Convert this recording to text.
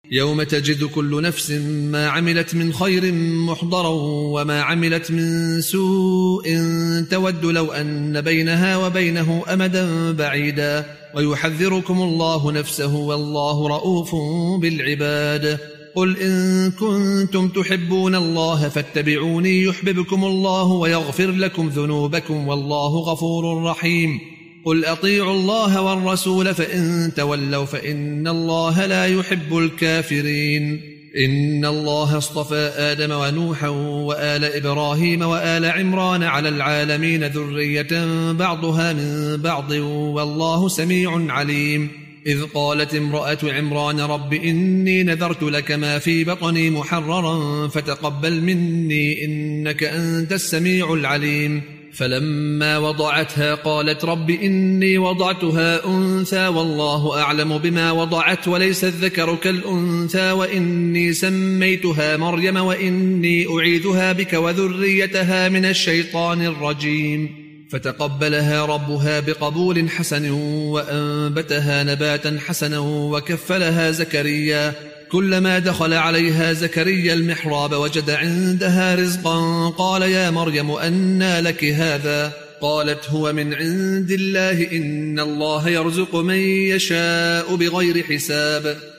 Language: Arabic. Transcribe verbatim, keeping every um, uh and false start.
يوم تجد كل نفس ما عملت من خير محضرا وما عملت من سوء تود لو أن بينها وبينه أمدا بعيدا ويحذركم الله نفسه والله رؤوف بالعباد. قل إن كنتم تحبون الله فاتبعوني يحببكم الله ويغفر لكم ذنوبكم والله غفور رحيم. قل أطيعوا الله والرسول فإن تولوا فإن الله لا يحب الكافرين. إن الله اصطفى آدم ونوحا وآل إبراهيم وآل عمران على العالمين ذرية بعضها من بعض والله سميع عليم. إذ قالت امرأة عمران رب إني نذرت لك ما في بطني محررا فتقبل مني إنك أنت السميع العليم. فلما وضعتها قالت رب إني وضعتها أنثى والله أعلم بما وضعت وليس الذكر كالأنثى وإني سميتها مريم وإني أعيذها بك وذريتها من الشيطان الرجيم. فتقبلها ربها بقبول حسن وأنبتها نباتا حسنا وكفلها زكريا. كلما دخل عليها زكريا المحراب وجد عندها رزقا قال يا مريم أنى لك هذا؟ قالت هو من عند الله إن الله يرزق من يشاء بغير حساب.